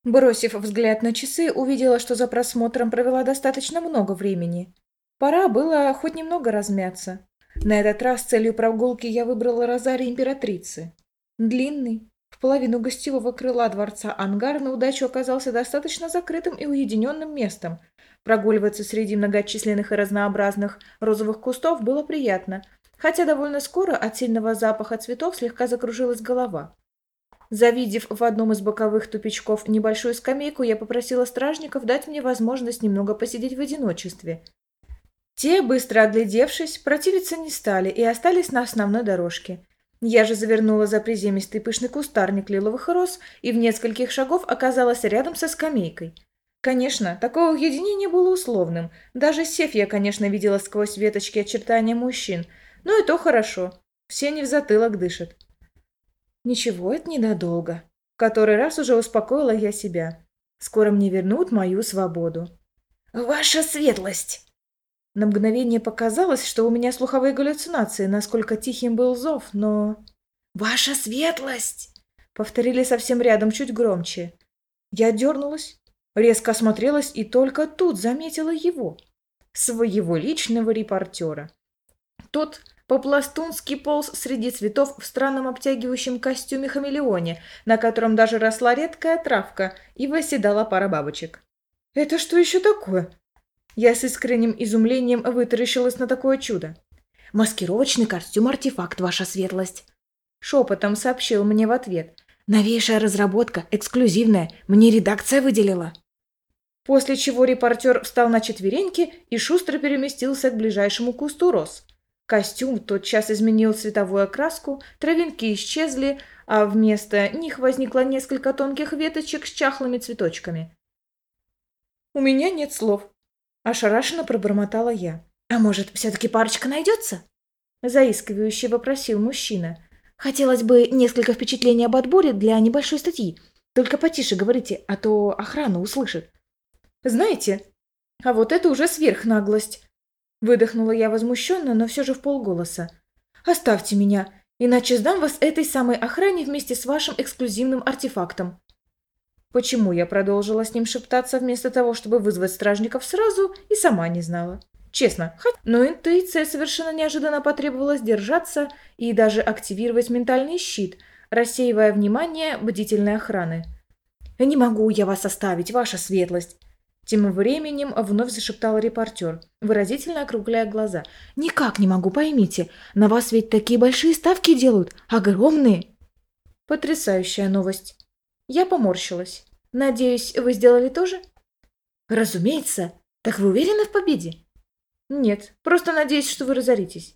Бросив взгляд на часы, увидела, что за просмотром провела достаточно много времени. Пора было хоть немного размяться. На этот раз целью прогулки я выбрала розарий императрицы. Длинный, в половину гостевого крыла дворца ангар на удачу оказался достаточно закрытым и уединенным местом. Прогуливаться среди многочисленных и разнообразных розовых кустов было приятно, хотя довольно скоро от сильного запаха цветов слегка закружилась голова. Завидев в одном из боковых тупичков небольшую скамейку, я попросила стражников дать мне возможность немного посидеть в одиночестве. Те, быстро оглядевшись, противиться не стали и остались на основной дорожке. Я же завернула за приземистый пышный кустарник лиловых роз и в нескольких шагов оказалась рядом со скамейкой. Конечно, такое уединение было условным. Даже сев я, конечно, видела сквозь веточки очертания мужчин, но и то хорошо. Все не в затылок дышат. Ничего, это ненадолго. В который раз уже успокоила я себя. Скоро мне вернут мою свободу. «Ваша светлость!» На мгновение показалось, что у меня слуховые галлюцинации, насколько тихим был зов, но... «Ваша светлость!» Повторили совсем рядом, чуть громче. Я дернулась, резко осмотрелась и только тут заметила его, своего личного репортера. Тот по-пластунски полз среди цветов в странном обтягивающем костюме-хамелеоне, на котором даже росла редкая травка и восседала пара бабочек. «Это что еще такое?» Я с искренним изумлением вытаращилась на такое чудо. «Маскировочный костюм-артефакт, ваша светлость!» Шепотом сообщил мне в ответ. «Новейшая разработка, эксклюзивная, мне редакция выделила». После чего репортер встал на четвереньки и шустро переместился к ближайшему кусту роз. Костюм тотчас изменил цветовую окраску, травинки исчезли, а вместо них возникло несколько тонких веточек с чахлыми цветочками. «У меня нет слов», – ошарашенно пробормотала я. «А может, все-таки парочка найдется?» – заискивающе вопросил мужчина. «Хотелось бы несколько впечатлений об отборе для небольшой статьи. Только потише говорите, а то охрана услышит». «Знаете, а вот это уже сверхнаглость!» Выдохнула я возмущенно, но все же вполголоса. «Оставьте меня, иначе сдам вас этой самой охране вместе с вашим эксклюзивным артефактом». Почему я продолжила с ним шептаться вместо того, чтобы вызвать стражников сразу, и сама не знала. Честно, но интуиция совершенно неожиданно потребовала сдержаться и даже активировать ментальный щит, рассеивая внимание бдительной охраны. «Не могу я вас оставить, ваша светлость!» Тем временем вновь зашептал репортер, выразительно округляя глаза. «Никак не могу, поймите. На вас ведь такие большие ставки делают. Огромные!» Потрясающая новость. Я поморщилась. «Надеюсь, вы сделали то же?» «Разумеется. Так вы уверены в победе?» «Нет, просто надеюсь, что вы разоритесь».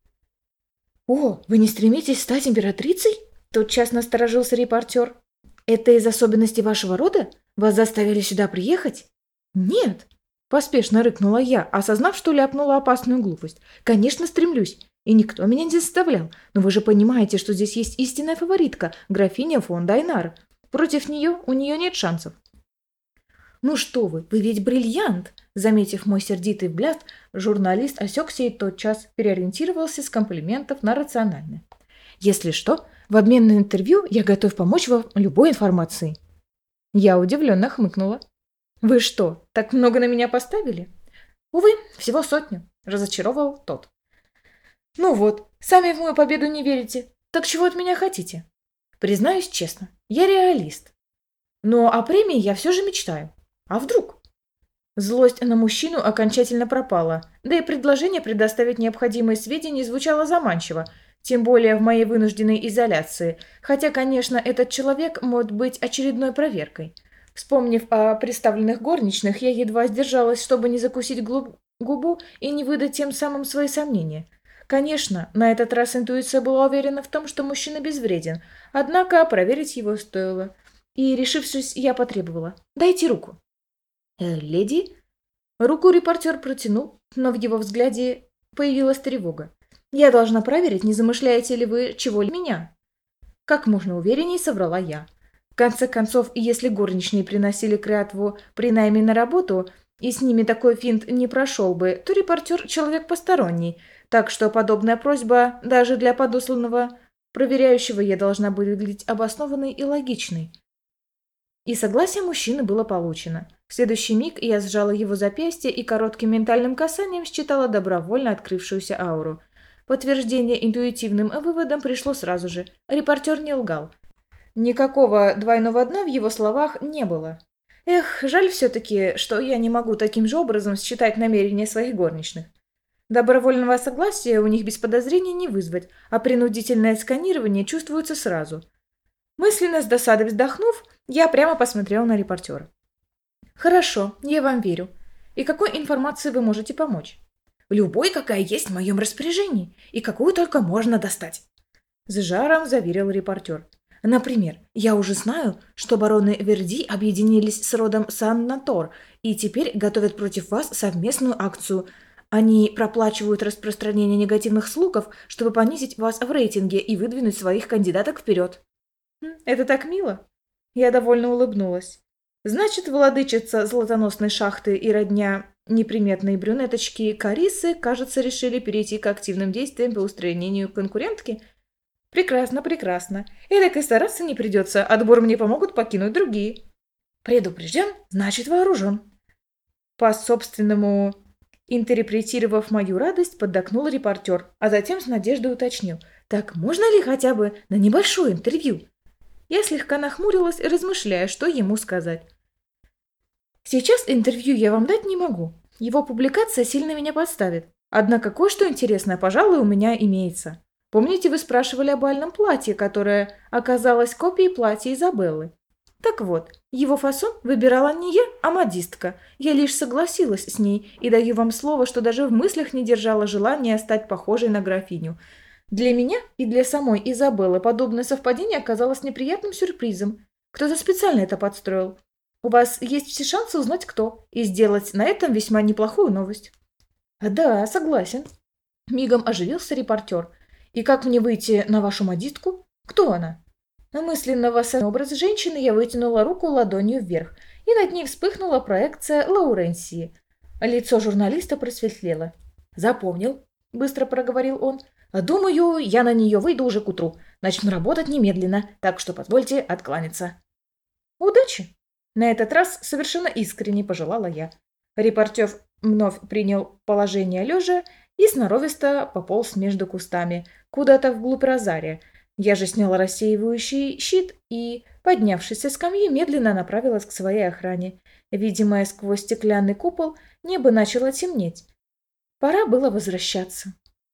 «О, вы не стремитесь стать императрицей?» Тотчас насторожился репортер. «Это из особенностей вашего рода? Вас заставили сюда приехать?» «Нет!» – поспешно рыкнула я, осознав, что ляпнула опасную глупость. «Конечно, стремлюсь. И никто меня не заставлял. Но вы же понимаете, что здесь есть истинная фаворитка, графиня фон Дайнар. Против нее у нее нет шансов». «Ну что вы ведь бриллиант!» Заметив мой сердитый взгляд, журналист осекся и тотчас переориентировался с комплиментов на рациональное. «Если что, в обмен на интервью я готов помочь вам любой информацией». Я удивленно хмыкнула. «Вы что, так много на меня поставили?» «Увы, всего 100», – разочаровал тот. «Ну вот, сами в мою победу не верите. Так чего от меня хотите?» «Признаюсь честно, я реалист. Но о премии я все же мечтаю. А вдруг?» Злость на мужчину окончательно пропала, да и предложение предоставить необходимые сведения звучало заманчиво, тем более в моей вынужденной изоляции, хотя, конечно, этот человек может быть очередной проверкой. Вспомнив о представленных горничных, я едва сдержалась, чтобы не закусить губу и не выдать тем самым свои сомнения. Конечно, на этот раз интуиция была уверена в том, что мужчина безвреден, однако проверить его стоило. И, решившись, я потребовала: «Дайте руку». «Леди?» Руку репортер протянул, но в его взгляде появилась тревога. «Я должна проверить, не замышляете ли вы чего-либо меня?» Как можно увереннее соврала я. В конце концов, если горничные приносили клятву при найме на работу, и с ними такой финт не прошел бы, то репортер – человек посторонний, так что подобная просьба даже для подосланного проверяющего я должна выглядеть обоснованной и логичной. И согласие мужчины было получено. В следующий миг я сжала его запястье и коротким ментальным касанием считала добровольно открывшуюся ауру. Подтверждение интуитивным выводом пришло сразу же. Репортер не лгал. Никакого двойного дна в его словах не было. Эх, жаль все-таки, что я не могу таким же образом считать намерения своих горничных. Добровольного согласия у них без подозрения не вызвать, а принудительное сканирование чувствуется сразу. Мысленно с досадой вздохнув, я прямо посмотрела на репортера. «Хорошо, я вам верю. И какой информацией вы можете помочь?» «Любой, какая есть в моем распоряжении, и какую только можно достать», — с жаром заверил репортер. «Например, я уже знаю, что бароны Верди объединились с родом Сан-Натор и теперь готовят против вас совместную акцию. Они проплачивают распространение негативных слухов, чтобы понизить вас в рейтинге и выдвинуть своих кандидаток вперед». «Это так мило!» Я довольно улыбнулась. «Значит, владычица золотоносной шахты и родня неприметной брюнеточки Карисы, кажется, решили перейти к активным действиям по устранению конкурентки? Прекрасно, прекрасно. Эдак и стараться не придется, отбор мне помогут покинуть другие». «Предупрежден, значит вооружен». По собственному интерпретировав мою радость, поддакнул репортер, а затем с надеждой уточнил. «Так можно ли хотя бы на небольшое интервью?» Я слегка нахмурилась, размышляя, что ему сказать. «Сейчас интервью я вам дать не могу. Его публикация сильно меня подставит. Однако кое-что интересное, пожалуй, у меня имеется. Помните, вы спрашивали о бальном платье, которое оказалось копией платья Изабеллы? Так вот, его фасон выбирала не я, а модистка. Я лишь согласилась с ней и даю вам слово, что даже в мыслях не держала желания стать похожей на графиню. Для меня и для самой Изабеллы подобное совпадение оказалось неприятным сюрпризом. Кто-то специально это подстроил. У вас есть все шансы узнать, кто, и сделать на этом весьма неплохую новость». «Да, согласен». Мигом оживился репортер. «И как мне выйти на вашу модистку? Кто она?» На мысленного образа женщины я вытянула руку ладонью вверх, и над ней вспыхнула проекция Лауренсии. Лицо журналиста просветлело. «Запомнил», — быстро проговорил он. «Думаю, я на нее выйду уже к утру. Начну работать немедленно, так что позвольте откланяться». «Удачи!» На этот раз совершенно искренне пожелала я. Репортер вновь принял положение лежа и сноровисто пополз между кустами, куда-то вглубь розария. Я же сняла рассеивающий щит и, поднявшись со скамьи, медленно направилась к своей охране. Видимо, сквозь стеклянный купол небо начало темнеть. Пора было возвращаться.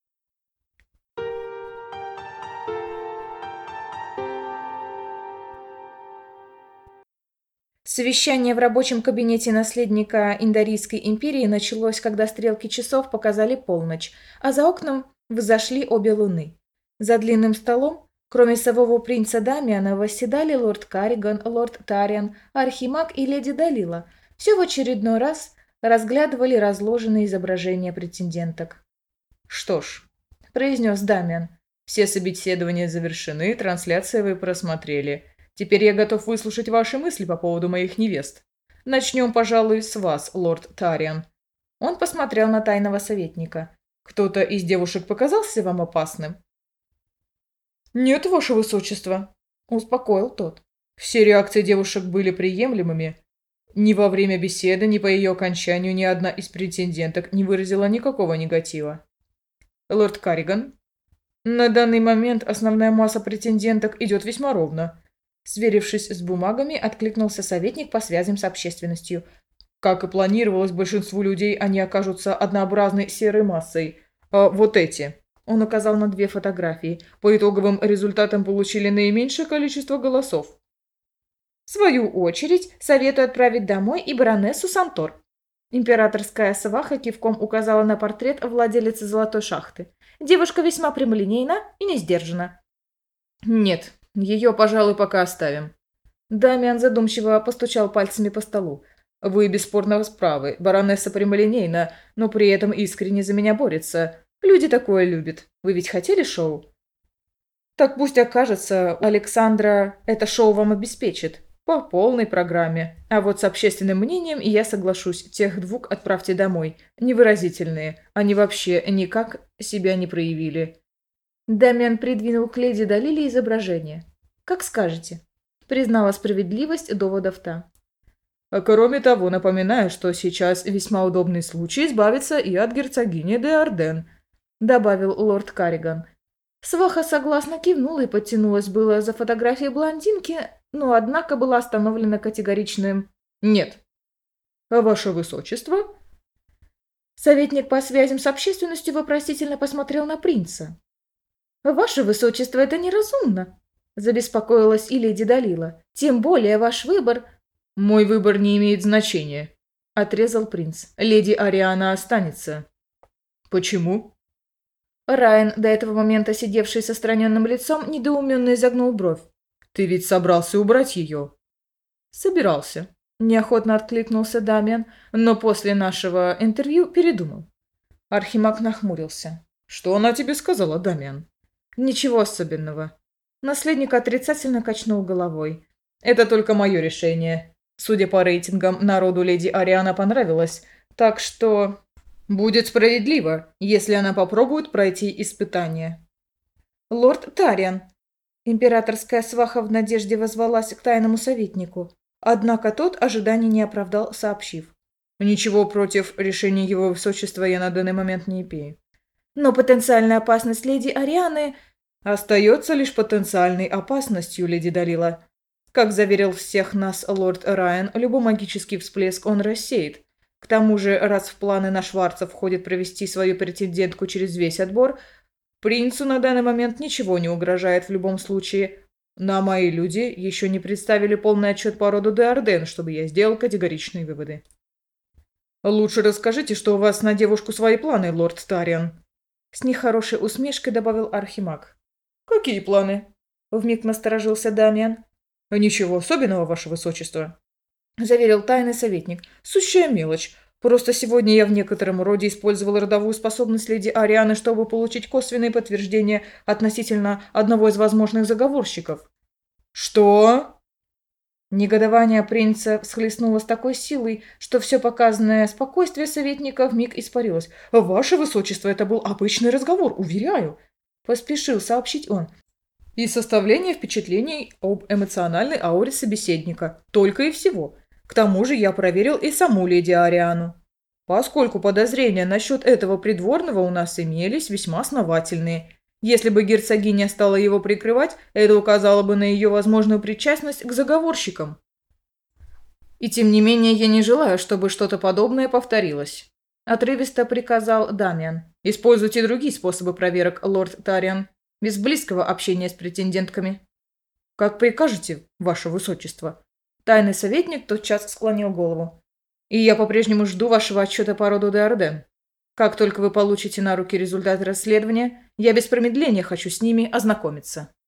Совещание в рабочем кабинете наследника Индарийской империи началось, когда стрелки часов показали полночь, а за окном взошли обе луны. За длинным столом, кроме сового принца Дамиана, восседали лорд Карриган, лорд Тариан, архимаг и леди Далила. Все в очередной раз разглядывали разложенные изображения претенденток. «Что ж», — произнес Дамиан, — «все собеседования завершены, трансляции вы просмотрели. Теперь я готов выслушать ваши мысли по поводу моих невест. Начнем, пожалуй, с вас, лорд Тариан». Он посмотрел на тайного советника. «Кто-то из девушек показался вам опасным?» «Нет, ваше высочество», — успокоил тот. «Все реакции девушек были приемлемыми. Ни во время беседы, ни по ее окончанию ни одна из претенденток не выразила никакого негатива». «Лорд Карриган?» «На данный момент основная масса претенденток идет весьма ровно». Сверившись с бумагами, откликнулся советник по связям с общественностью. «Как и планировалось, большинству людей они окажутся однообразной серой массой. А вот эти». Он указал на две фотографии. По итоговым результатам получили наименьшее количество голосов. В свою очередь, советую отправить домой и баронессу Сантор. Императорская сваха кивком указала на портрет владелицы золотой шахты. Девушка весьма прямолинейна и не сдержана. «Нет, ее, пожалуй, пока оставим». Дамиан задумчиво постучал пальцами по столу. «Вы бесспорно правы. Баронесса прямолинейна, но при этом искренне за меня борется. Люди такое любят. Вы ведь хотели шоу?» «Так пусть окажется, Александра это шоу вам обеспечит. По полной программе. А вот с общественным мнением я соглашусь. Тех двух отправьте домой. Невыразительные. Они вообще никак себя не проявили». Дамиан придвинул к леди Далиле изображение. «Как скажете». признала справедливость доводов та. А кроме того, напоминаю, что сейчас весьма удобный случай избавиться и от герцогини де Арден», — добавил лорд Карриган. Сваха согласно кивнула и подтянулась было за фотографией блондинки, но однако была остановлена категоричным «нет». «А ваше высочество?» Советник по связям с общественностью вопросительно посмотрел на принца. «Ваше высочество, это неразумно», – забеспокоилась и леди Далила. «Тем более ваш выбор...» «Мой выбор не имеет значения», — отрезал принц. «Леди Ариана останется». «Почему?» Райан, до этого момента сидевший с отстраненным лицом, недоуменно изогнул бровь. «Ты ведь собрался убрать ее?» «Собирался», – неохотно откликнулся Дамиан, но после нашего интервью передумал. Архимаг нахмурился. «Что она тебе сказала, Дамиан?» «Ничего особенного». Наследник отрицательно качнул головой. «Это только мое решение. Судя по рейтингам, народу леди Ариана понравилось, так что будет справедливо, если она попробует пройти испытание». «Лорд Тариан!» Императорская сваха в надежде возвалась к тайному советнику. Однако тот ожиданий не оправдал, сообщив. «Ничего против решения его высочества я на данный момент не имею. Но потенциальная опасность леди Арианы Остается лишь потенциальной опасностью, леди Далила. Как заверил всех нас лорд Райан, любой магический всплеск он рассеет. К тому же, раз в планы на Шварца входит провести свою претендентку через весь отбор, принцу на данный момент ничего не угрожает в любом случае. Но мои люди еще не представили полный отчет по роду де Арден, чтобы я сделал категоричные выводы. «Лучше расскажите, что у вас на девушку свои планы, лорд Тариан», — с нехорошей усмешкой добавил Архимаг. «Какие планы?» — вмиг насторожился Дамиан. «Ничего особенного, ваше высочество», — заверил тайный советник. «Сущая мелочь. Просто сегодня я в некотором роде использовал родовую способность леди Арианы, чтобы получить косвенные подтверждения относительно одного из возможных заговорщиков». «Что?» Негодование принца всхлестнуло с такой силой, что все показанное спокойствие советника вмиг испарилось. «Ваше высочество, это был обычный разговор, уверяю», — поспешил сообщить он. «И составление впечатлений об эмоциональной ауре собеседника. Только и всего. К тому же я проверил и саму леди Ариану. Поскольку подозрения насчет этого придворного у нас имелись весьма основательные. Если бы герцогиня стала его прикрывать, это указало бы на ее возможную причастность к заговорщикам. И тем не менее я не желаю, чтобы что-то подобное повторилось», — отрывисто приказал Дамиан. «Используйте другие способы проверок, лорд Тариан, без близкого общения с претендентками». «Как прикажете, ваше высочество». Тайный советник тотчас склонил голову. «И я по-прежнему жду вашего отчета по роду де Арден. Как только вы получите на руки результаты расследования, я без промедления хочу с ними ознакомиться».